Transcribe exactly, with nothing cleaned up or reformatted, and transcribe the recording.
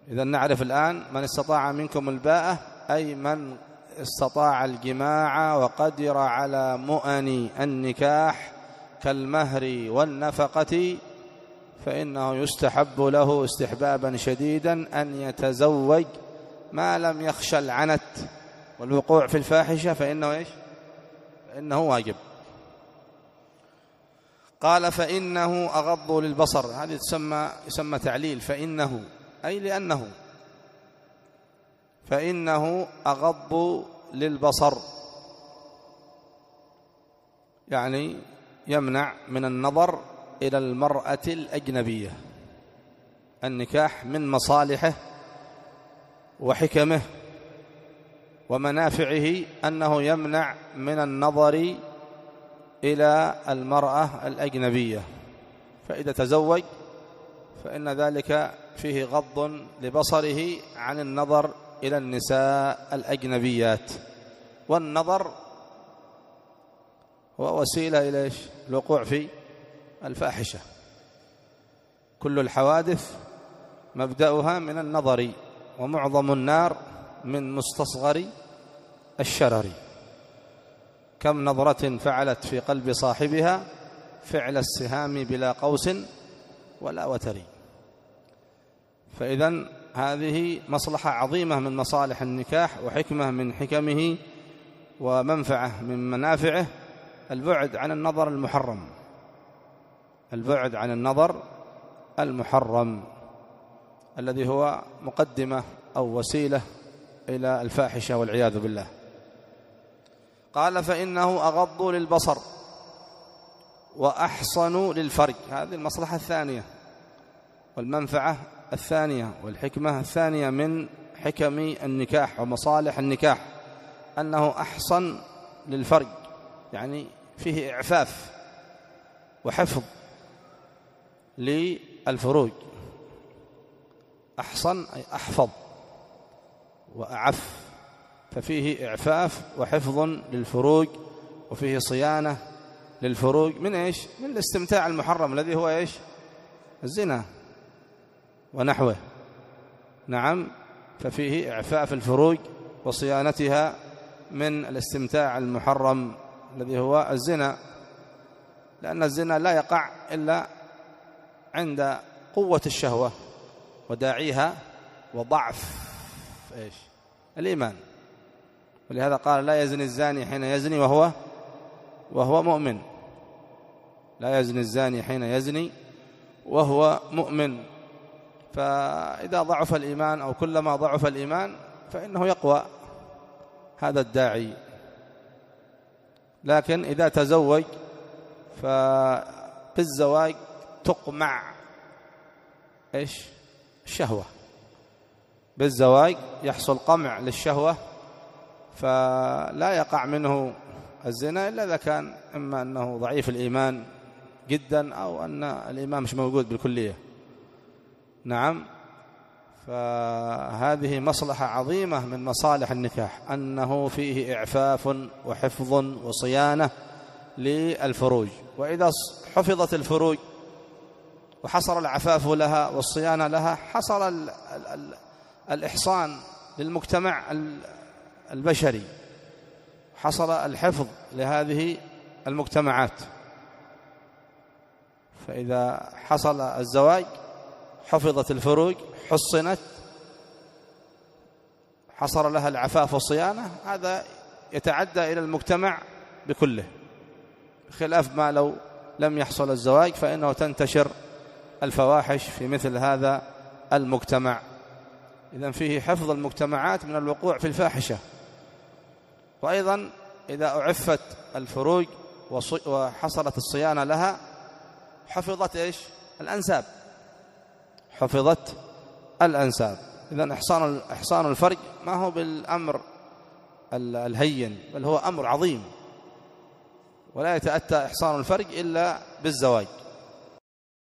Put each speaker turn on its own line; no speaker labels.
إذا نعرف الآن من استطاع منكم الباءة أي من استطاع الجماع وقدر على مؤن النكاح كالمهر والنفقة، فإنه يستحب له استحبابا شديدا أن يتزوج ما لم يخشى العنت والوقوع في الفاحشة، فإنه إيش؟ فإنه واجب. قال فإنه أغض للبصر، هذه تسمى يسمى تعليل، فإنه أي لأنه، فإنه أغض للبصر، يعني يمنع من النظر إلى المرأة الأجنبية. النكاح من مصالحه وحكمه ومنافعه أنه يمنع من النظر إلى المرأة الأجنبية، فإذا تزوج فإن ذلك فيه غض لبصره عن النظر إلى النساء الأجنبيات. والنظر هو وسيلة إلى الوقوع في الفاحشة. كل الحوادث مبدأها من النظر، ومعظم النار من مستصغر الشرر. كم نظرة فعلت في قلب صاحبها فعل السهام بلا قوس ولا وتر. فإذن هذه مصلحة عظيمة من مصالح النكاح وحكمة من حكمه ومنفعة من منافعه، البعد عن النظر المحرم، البعد عن النظر المحرم الذي هو مقدمة أو وسيلة إلى الفاحشة والعياذ بالله. قال فإنه أغض للبصر وأحصن للفرج، هذه المصلحة الثانية والمنفعة الثانية والحكمة الثانية من حكم النكاح ومصالح النكاح، أنه أحصن للفرج، يعني فيه إعفاف وحفظ للفروج. أحصن أي أحفظ وأعف، ففيه إعفاف وحفظ للفروج، وفيه صيانة للفروج من إيش؟ من الاستمتاع المحرم الذي هو إيش؟ الزنا ونحوه. نعم، ففيه إعفاف الفروج وصيانتها من الاستمتاع المحرم الذي هو الزنا، لأن الزنا لا يقع إلا عند قوة الشهوة وداعيها وضعف إيش؟ الإيمان. ولهذا قال لا يزني الزاني حين يزني وهو وهو مؤمن، لا يزني الزاني حين يزني وهو مؤمن. فإذا ضعف الإيمان أو كلما ضعف الإيمان فإنه يقوى هذا الداعي. لكن إذا تزوج فبالزواج تقمع إيش؟ الشهوة. بالزواج يحصل قمع للشهوة، فلا يقع منه الزنا إلا إذا كان إما أنه ضعيف الإيمان جدا أو أن الإيمان مش موجود بالكلية. نعم، فهذه مصلحة عظيمة من مصالح النكاح، أنه فيه إعفاف وحفظ وصيانة للفروج. وإذا حفظت الفروج وحصل العفاف لها والصيانة لها، حصل ال ال ال الإحصان للمجتمع البشري، حصل الحفظ لهذه المجتمعات. فإذا حصل الزواج حفظت الفروج، حصنت، حصل لها العفاف والصيانة، هذا يتعدى إلى المجتمع بكله، بخلاف ما لو لم يحصل الزواج فإنه تنتشر الفواحش في مثل هذا المجتمع. إذن فيه حفظ المجتمعات من الوقوع في الفاحشة. وأيضا إذا أعفت الفروج وحصلت الصيانة لها حفظت إيش؟ الأنساب، حفظت الأنساب. إذن إحصان إحصان الفرج ما هو بالأمر الهين، بل هو أمر عظيم، ولا يتأتى إحصان الفرج إلا بالزواج.